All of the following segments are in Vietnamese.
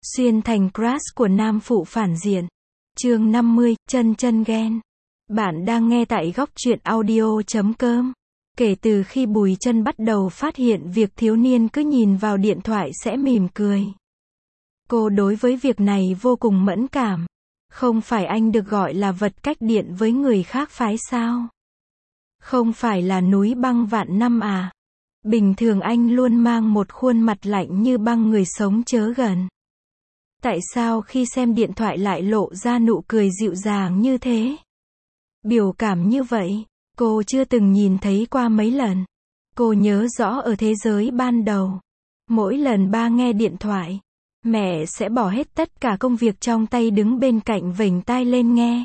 Xuyên thành crush của nam phụ phản diện. Chương 50, chân chân ghen. Bạn đang nghe tại góc truyện audio.com. Kể từ khi Bùi Chân bắt đầu phát hiện việc thiếu niên cứ nhìn vào điện thoại sẽ mỉm cười, cô đối với việc này vô cùng mẫn cảm. Không phải anh được gọi là vật cách điện với người khác phái sao? Không phải là núi băng vạn năm à? Bình thường anh luôn mang một khuôn mặt lạnh như băng, người sống chớ gần. Tại sao khi xem điện thoại lại lộ ra nụ cười dịu dàng như thế? Biểu cảm như vậy, cô chưa từng nhìn thấy qua mấy lần. Cô nhớ rõ ở thế giới ban đầu, mỗi lần ba nghe điện thoại, mẹ sẽ bỏ hết tất cả công việc trong tay đứng bên cạnh vểnh tai lên nghe.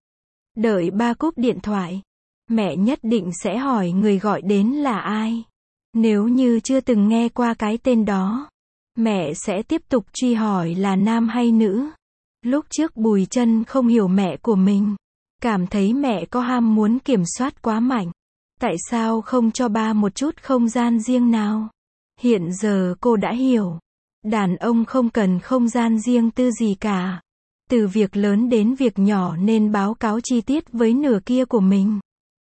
Đợi ba cúp điện thoại, mẹ nhất định sẽ hỏi người gọi đến là ai. Nếu như chưa từng nghe qua cái tên đó, mẹ sẽ tiếp tục truy hỏi là nam hay nữ. Lúc trước Bùi Chân không hiểu mẹ của mình, cảm thấy mẹ có ham muốn kiểm soát quá mạnh. Tại sao không cho ba một chút không gian riêng nào? Hiện giờ cô đã hiểu, đàn ông không cần không gian riêng tư gì cả. Từ việc lớn đến việc nhỏ nên báo cáo chi tiết với nửa kia của mình.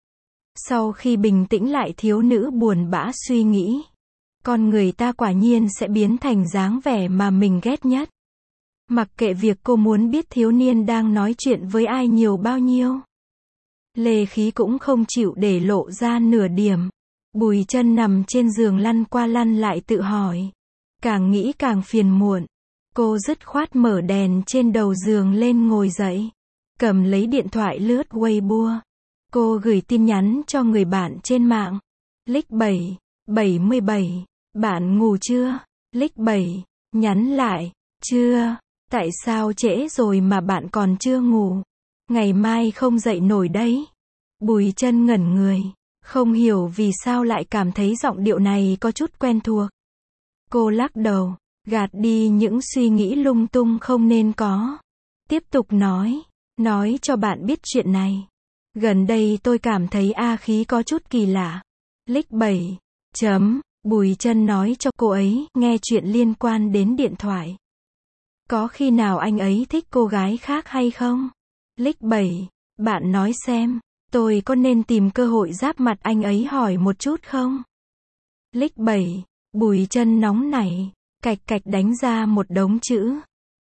Sau khi bình tĩnh lại, thiếu nữ buồn bã suy nghĩ, con người ta quả nhiên sẽ biến thành dáng vẻ mà mình ghét nhất. Mặc kệ việc cô muốn biết thiếu niên đang nói chuyện với ai nhiều bao nhiêu, Lê Khí cũng không chịu để lộ ra nửa điểm. Bùi Chân nằm trên giường lăn qua lăn lại tự hỏi. Càng nghĩ càng phiền muộn. Cô dứt khoát mở đèn trên đầu giường lên ngồi dậy, cầm lấy điện thoại lướt Weibo. Cô gửi tin nhắn cho người bạn trên mạng. Lic 7, 77, bạn ngủ chưa? Lic 7, nhắn lại, chưa. Tại sao trễ rồi mà bạn còn chưa ngủ? Ngày mai không dậy nổi đấy. Bùi Chân ngẩn người, không hiểu vì sao lại cảm thấy giọng điệu này có chút quen thuộc. Cô lắc đầu, gạt đi những suy nghĩ lung tung không nên có. Tiếp tục nói cho bạn biết chuyện này. Gần đây tôi cảm thấy A Khí có chút kỳ lạ. Lic 7. Bùi Chân nói cho cô ấy nghe chuyện liên quan đến điện thoại. Có khi nào anh ấy thích cô gái khác hay không? Lic 7. Bạn nói xem, tôi có nên tìm cơ hội giáp mặt anh ấy hỏi một chút không? Lic 7. Bùi Chân nóng nảy, cạch cạch đánh ra một đống chữ.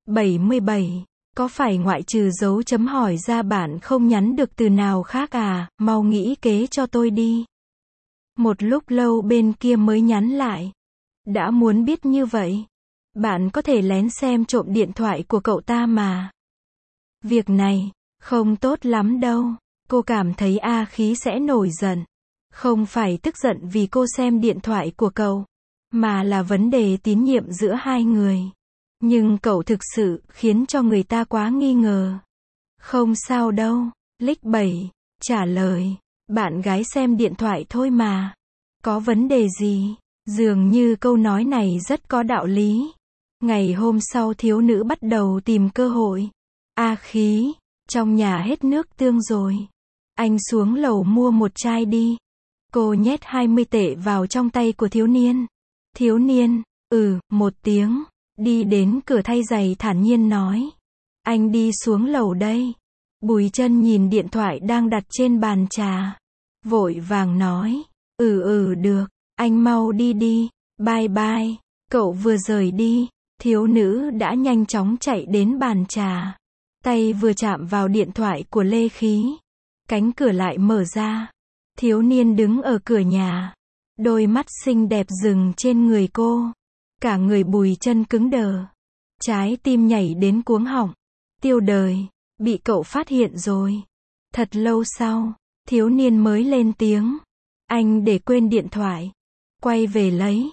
77. Có phải ngoại trừ dấu chấm hỏi ra bạn không nhắn được từ nào khác à? Mau nghĩ kế cho tôi đi. Một lúc lâu bên kia mới nhắn lại. Đã muốn biết như vậy, bạn có thể lén xem trộm điện thoại của cậu ta mà. Việc này không tốt lắm đâu. Cô cảm thấy A Khí sẽ nổi giận. Không phải tức giận vì cô xem điện thoại của cậu, mà là vấn đề tín nhiệm giữa hai người. Nhưng cậu thực sự khiến cho người ta quá nghi ngờ. Không sao đâu. Lic 7 trả lời, bạn gái xem điện thoại thôi mà. Có vấn đề gì? Dường như câu nói này rất có đạo lý. Ngày hôm sau thiếu nữ bắt đầu tìm cơ hội. A Khí, trong nhà hết nước tương rồi. Anh xuống lầu mua một chai đi. Cô nhét 20 tệ vào trong tay của thiếu niên. Thiếu niên, một tiếng, đi đến cửa thay giày thản nhiên nói. Anh đi xuống lầu đây. Bùi Chân nhìn điện thoại đang đặt trên bàn trà, vội vàng nói. Được, anh mau đi đi, bye bye. Cậu vừa rời đi, thiếu nữ đã nhanh chóng chạy đến bàn trà. Tay vừa chạm vào điện thoại của Lê Khí, cánh cửa lại mở ra. Thiếu niên đứng ở cửa nhà, đôi mắt xinh đẹp dừng trên người cô. Cả người Bùi Chân cứng đờ, trái tim nhảy đến cuống họng. Tiêu đời, bị cậu phát hiện rồi. Thật lâu sau, thiếu niên mới lên tiếng. Anh để quên điện thoại, quay về lấy.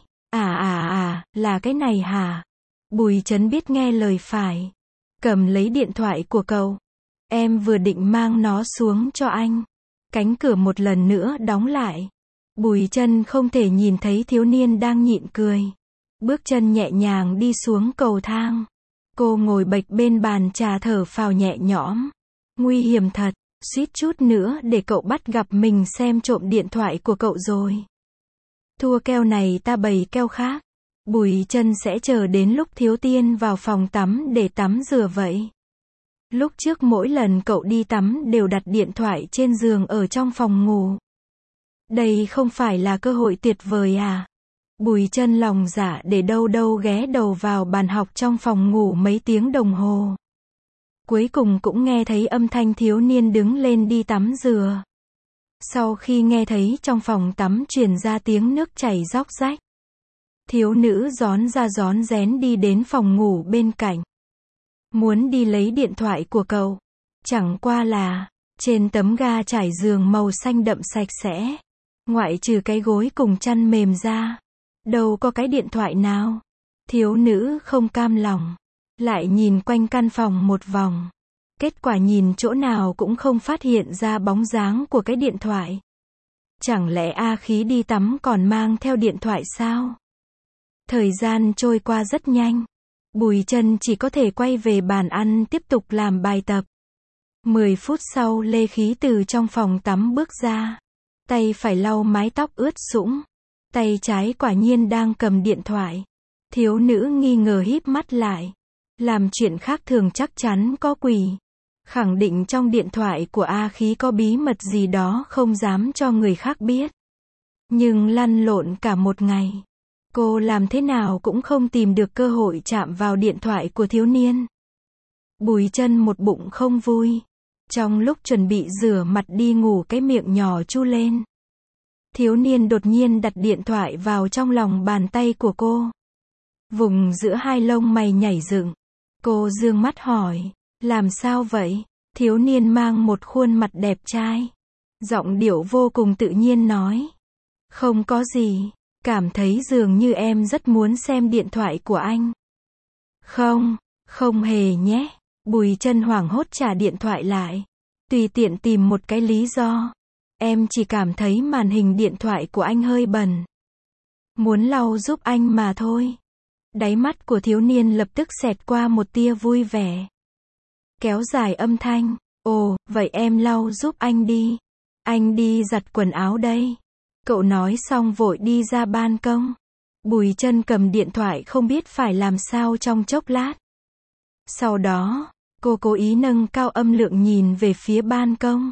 Là cái này hả? Bùi Chân biết nghe lời phải, cầm lấy điện thoại của cậu. Em vừa định mang nó xuống cho anh. Cánh cửa một lần nữa đóng lại. Bùi Chân không thể nhìn thấy thiếu niên đang nhịn cười. Bước chân nhẹ nhàng đi xuống cầu thang. Cô ngồi bệch bên bàn trà thở phào nhẹ nhõm. Nguy hiểm thật, suýt chút nữa để cậu bắt gặp mình xem trộm điện thoại của cậu rồi. Thua keo này ta bày keo khác. Bùi Chân sẽ chờ đến lúc Thiếu Tiên vào phòng tắm để tắm rửa vậy. Lúc trước mỗi lần cậu đi tắm đều đặt điện thoại trên giường ở trong phòng ngủ. Đây không phải là cơ hội tuyệt vời à? Bùi Chân lòng dạ để đâu đâu ghé đầu vào bàn học trong phòng ngủ mấy tiếng đồng hồ. Cuối cùng cũng nghe thấy âm thanh thiếu niên đứng lên đi tắm rửa. Sau khi nghe thấy trong phòng tắm truyền ra tiếng nước chảy róc rách, thiếu nữ rón ra rón rén đi đến phòng ngủ bên cạnh. Muốn đi lấy điện thoại của cậu. Chẳng qua là, trên tấm ga trải giường màu xanh đậm sạch sẽ. Ngoại trừ cái gối cùng chăn mềm ra. Đâu có cái điện thoại nào. Thiếu nữ không cam lòng. Lại nhìn quanh căn phòng một vòng. Kết quả nhìn chỗ nào cũng không phát hiện ra bóng dáng của cái điện thoại. Chẳng lẽ A Khí đi tắm còn mang theo điện thoại sao? Thời gian trôi qua rất nhanh. Bùi Chân chỉ có thể quay về bàn ăn tiếp tục làm bài tập. 10 phút sau Lê Khí từ trong phòng tắm bước ra. Tay phải lau mái tóc ướt sũng. Tay trái quả nhiên đang cầm điện thoại. Thiếu nữ nghi ngờ híp mắt lại. Làm chuyện khác thường chắc chắn có quỷ. Khẳng định trong điện thoại của A Khí có bí mật gì đó không dám cho người khác biết. Nhưng lăn lộn cả một ngày. Cô làm thế nào cũng không tìm được cơ hội chạm vào điện thoại của thiếu niên. Bùi Chân một bụng không vui. Trong lúc chuẩn bị rửa mặt đi ngủ cái miệng nhỏ chu lên. Thiếu niên đột nhiên đặt điện thoại vào trong lòng bàn tay của cô. Vùng giữa hai lông mày nhảy dựng. Cô dương mắt hỏi, làm sao vậy? Thiếu niên mang một khuôn mặt đẹp trai. Giọng điệu vô cùng tự nhiên nói. Không có gì, cảm thấy dường như em rất muốn xem điện thoại của anh. Không, không hề nhé. Bùi Chân hoảng hốt trả điện thoại lại. Tùy tiện tìm một cái lý do. Em chỉ cảm thấy màn hình điện thoại của anh hơi bẩn. Muốn lau giúp anh mà thôi. Đáy mắt của thiếu niên lập tức xẹt qua một tia vui vẻ. Kéo dài âm thanh. Ồ, vậy em lau giúp anh đi. Anh đi giặt quần áo đây. Cậu nói xong vội đi ra ban công. Bùi Chân cầm điện thoại không biết phải làm sao trong chốc lát. Sau đó, cô cố ý nâng cao âm lượng nhìn về phía ban công.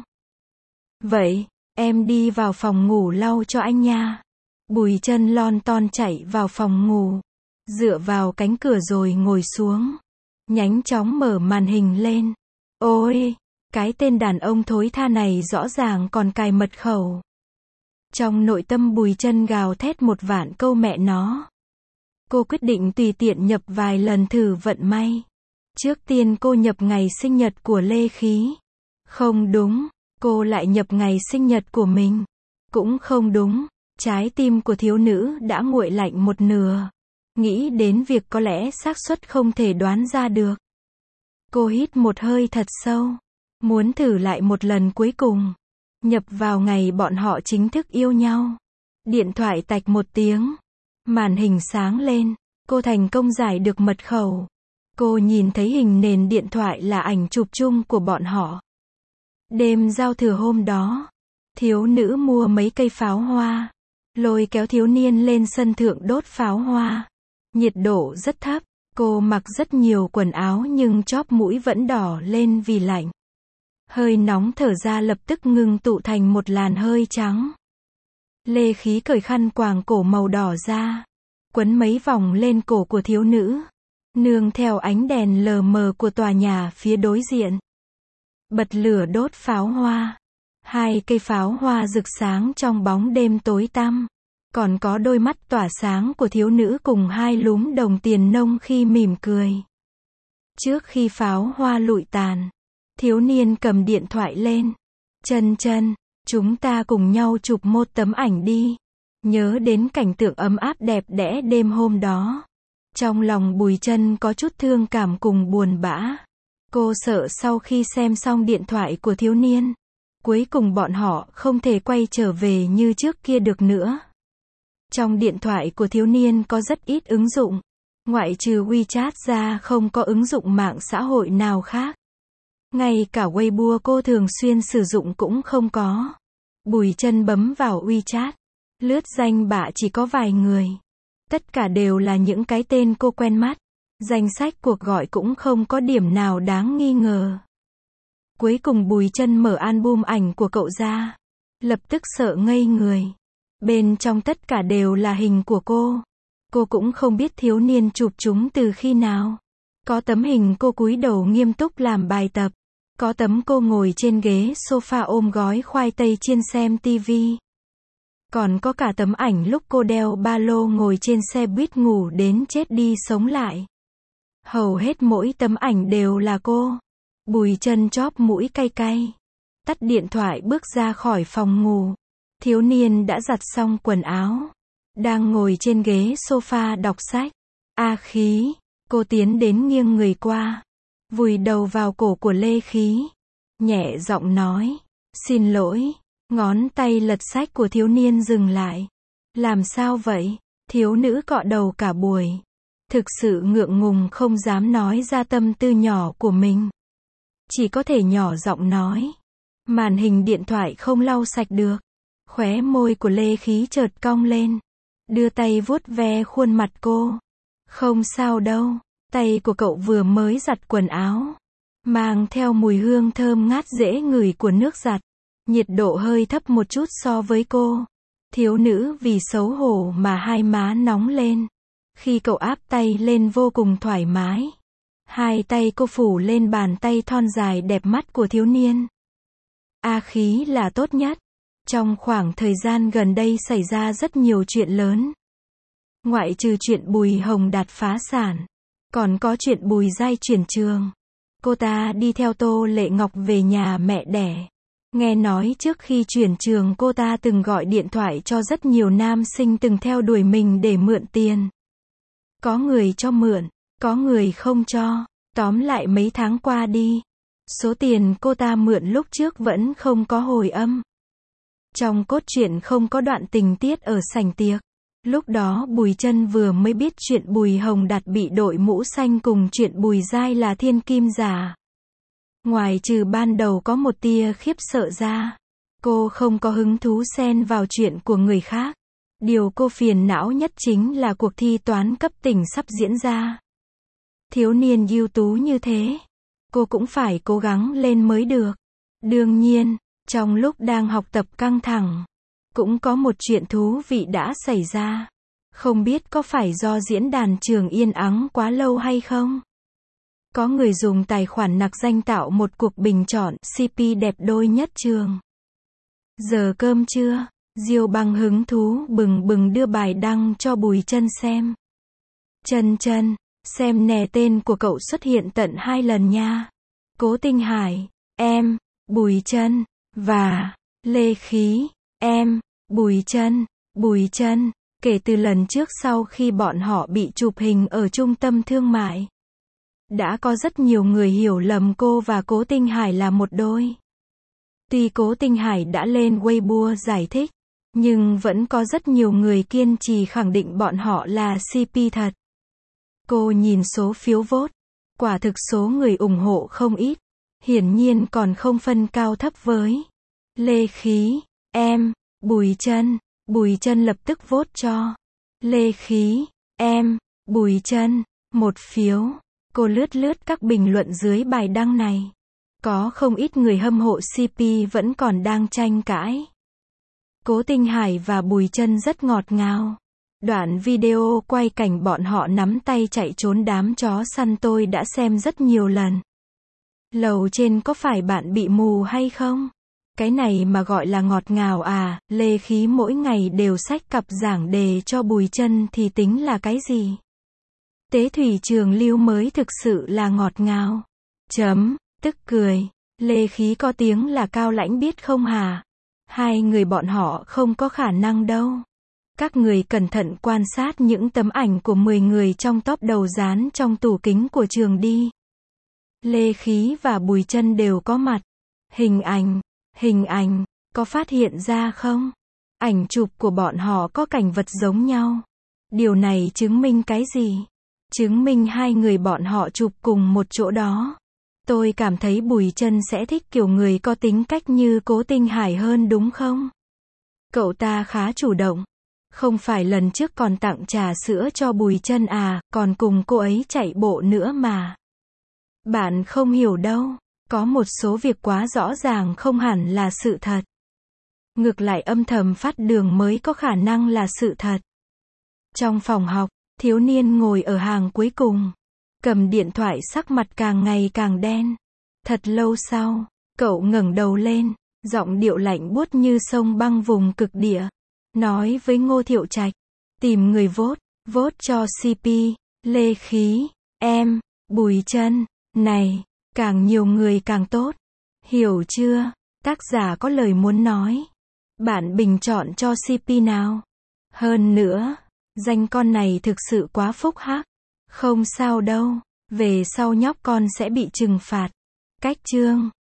Vậy, em đi vào phòng ngủ lau cho anh nha. Bùi Chân lon ton chạy vào phòng ngủ. Dựa vào cánh cửa rồi ngồi xuống. Nhanh chóng mở màn hình lên. Ôi, cái tên đàn ông thối tha này rõ ràng còn cài mật khẩu. Trong nội tâm Bùi Chân gào thét một vạn câu mẹ nó. Cô quyết định tùy tiện nhập vài lần thử vận may. Trước tiên cô nhập ngày sinh nhật của Lê Khí. Không đúng, cô lại nhập ngày sinh nhật của mình. Cũng không đúng, trái tim của thiếu nữ đã nguội lạnh một nửa. Nghĩ đến việc có lẽ xác suất không thể đoán ra được. Cô hít một hơi thật sâu. Muốn thử lại một lần cuối cùng. Nhập vào ngày bọn họ chính thức yêu nhau. Điện thoại tạch một tiếng. Màn hình sáng lên. Cô thành công giải được mật khẩu. Cô nhìn thấy hình nền điện thoại là ảnh chụp chung của bọn họ. Đêm giao thừa hôm đó, thiếu nữ mua mấy cây pháo hoa. Lôi kéo thiếu niên lên sân thượng đốt pháo hoa. Nhiệt độ rất thấp. Cô mặc rất nhiều quần áo nhưng chóp mũi vẫn đỏ lên vì lạnh. Hơi nóng thở ra lập tức ngưng tụ thành một làn hơi trắng. Lê Khí cởi khăn quàng cổ màu đỏ ra. Quấn mấy vòng lên cổ của thiếu nữ. Nương theo ánh đèn lờ mờ của tòa nhà phía đối diện. Bật lửa đốt pháo hoa. 2 cây pháo hoa rực sáng trong bóng đêm tối tăm. Còn có đôi mắt tỏa sáng của thiếu nữ cùng 2 lúm đồng tiền nông khi mỉm cười. Trước khi pháo hoa lụi tàn, thiếu niên cầm điện thoại lên. Chân chân, chúng ta cùng nhau chụp một tấm ảnh đi. Nhớ đến cảnh tượng ấm áp đẹp đẽ đêm hôm đó. Trong lòng Bùi Chân có chút thương cảm cùng buồn bã. Cô sợ sau khi xem xong điện thoại của thiếu niên, cuối cùng bọn họ không thể quay trở về như trước kia được nữa. Trong điện thoại của thiếu niên có rất ít ứng dụng. Ngoại trừ WeChat ra không có ứng dụng mạng xã hội nào khác. Ngay cả Weibo cô thường xuyên sử dụng cũng không có. Bùi Chân bấm vào WeChat. Lướt danh bạ chỉ có vài người. Tất cả đều là những cái tên cô quen mắt. Danh sách cuộc gọi cũng không có điểm nào đáng nghi ngờ. Cuối cùng Bùi Chân mở album ảnh của cậu ra. Lập tức sợ ngây người. Bên trong tất cả đều là hình của cô. Cô cũng không biết thiếu niên chụp chúng từ khi nào. Có tấm hình cô cúi đầu nghiêm túc làm bài tập. Có tấm cô ngồi trên ghế sofa ôm gói khoai tây chiên xem tivi. Còn có cả tấm ảnh lúc cô đeo ba lô ngồi trên xe buýt ngủ đến chết đi sống lại. Hầu hết mỗi tấm ảnh đều là cô. Bùi Chân chóp mũi cay cay. Tắt điện thoại bước ra khỏi phòng ngủ. Thiếu niên đã giặt xong quần áo. Đang ngồi trên ghế sofa đọc sách. A Khí. Cô tiến đến nghiêng người qua. Vùi đầu vào cổ của Lê Khí. Nhẹ giọng nói. Xin lỗi. Ngón tay lật sách của thiếu niên dừng lại. Làm sao vậy? Thiếu nữ cọ đầu cả buổi. Thực sự ngượng ngùng không dám nói ra tâm tư nhỏ của mình. Chỉ có thể nhỏ giọng nói. Màn hình điện thoại không lau sạch được. Khóe môi của Lê Khí chợt cong lên. Đưa tay vuốt ve khuôn mặt cô. Không sao đâu. Tay của cậu vừa mới giặt quần áo. Mang theo mùi hương thơm ngát dễ ngửi của nước giặt. Nhiệt độ hơi thấp một chút so với cô. Thiếu nữ vì xấu hổ mà hai má nóng lên. Khi cậu áp tay lên vô cùng thoải mái. Hai tay cô phủ lên bàn tay thon dài đẹp mắt của thiếu niên. A Khí là tốt nhất. Trong khoảng thời gian gần đây xảy ra rất nhiều chuyện lớn. Ngoại trừ chuyện Bùi Hồng Đạt phá sản. Còn có chuyện Bùi Giai chuyển trường. Cô ta đi theo Tô Lệ Ngọc về nhà mẹ đẻ. Nghe nói trước khi chuyển trường cô ta từng gọi điện thoại cho rất nhiều nam sinh từng theo đuổi mình để mượn tiền. Có người cho mượn, có người không cho. Tóm lại mấy tháng qua đi. Số tiền cô ta mượn lúc trước vẫn không có hồi âm. Trong cốt truyện không có đoạn tình tiết ở sảnh tiệc. Lúc đó Bùi Chân vừa mới biết chuyện Bùi Hồng Đạt bị đội mũ xanh cùng chuyện Bùi Giai là thiên kim giả. Ngoài trừ ban đầu có một tia khiếp sợ ra, cô không có hứng thú xen vào chuyện của người khác. Điều cô phiền não nhất chính là cuộc thi toán cấp tỉnh sắp diễn ra. Thiếu niên ưu tú như thế, cô cũng phải cố gắng lên mới được. Đương nhiên, trong lúc đang học tập căng thẳng, cũng có một chuyện thú vị đã xảy ra. Không biết có phải do diễn đàn trường yên ắng quá lâu hay không? Có người dùng tài khoản nặc danh tạo một cuộc bình chọn CP đẹp đôi nhất trường. Giờ cơm trưa, Diêu Băng hứng thú bừng bừng đưa bài đăng cho Bùi Chân xem. Chân chân, xem nè tên của cậu xuất hiện tận 2 lần nha. Cố Tinh Hải, em, Bùi Chân, và Lê Khí, em, Bùi Chân, kể từ lần trước sau khi bọn họ bị chụp hình ở trung tâm thương mại. Đã có rất nhiều người hiểu lầm cô và Cố Tinh Hải là một đôi. Tuy Cố Tinh Hải đã lên Weibo giải thích, nhưng vẫn có rất nhiều người kiên trì khẳng định bọn họ là CP thật. Cô nhìn số phiếu vote, quả thực số người ủng hộ không ít, hiển nhiên còn không phân cao thấp với Lê Khí, em, Bùi Chân lập tức vote cho Lê Khí, em, Bùi Chân, 1 phiếu. Cô lướt lướt các bình luận dưới bài đăng này. Có không ít người hâm mộ CP vẫn còn đang tranh cãi. Cố Tinh Hải và Bùi Chân rất ngọt ngào. Đoạn video quay cảnh bọn họ nắm tay chạy trốn đám chó săn tôi đã xem rất nhiều lần. Lầu trên có phải bạn bị mù hay không? Cái này mà gọi là ngọt ngào à? Lê Khí mỗi ngày đều xách cặp giảng đề cho Bùi Chân thì tính là cái gì? Tế thủy trường lưu mới thực sự là ngọt ngào. Tức cười. Lê Khí có tiếng là cao lãnh biết không hả? Hai người bọn họ không có khả năng đâu. Các người cẩn thận quan sát những tấm ảnh của 10 người trong top đầu dán trong tủ kính của trường đi. Lê Khí và Bùi Chân đều có mặt. Hình ảnh, có phát hiện ra không? Ảnh chụp của bọn họ có cảnh vật giống nhau. Điều này chứng minh cái gì? Chứng minh hai người bọn họ chụp cùng một chỗ đó. Tôi cảm thấy Bùi Chân sẽ thích kiểu người có tính cách như Cố Tinh Hải hơn đúng không? Cậu ta khá chủ động. Không phải lần trước còn tặng trà sữa cho Bùi Chân à, còn cùng cô ấy chạy bộ nữa mà. Bạn không hiểu đâu, có một số việc quá rõ ràng không hẳn là sự thật. Ngược lại âm thầm phát đường mới có khả năng là sự thật. Trong phòng học, thiếu niên ngồi ở hàng cuối cùng, cầm điện thoại sắc mặt càng ngày càng đen. Thật lâu sau, cậu ngẩng đầu lên, giọng điệu lạnh buốt như sông băng vùng cực địa, nói với Ngô Thiệu Trạch, tìm người vote cho CP, Lê Khí, em, Bùi Chân, này, càng nhiều người càng tốt. Hiểu chưa? Tác giả có lời muốn nói. Bạn bình chọn cho CP nào? Hơn nữa, danh con này thực sự quá phúc hắc. Không sao đâu, về sau nhóc con sẽ bị trừng phạt. Cách chương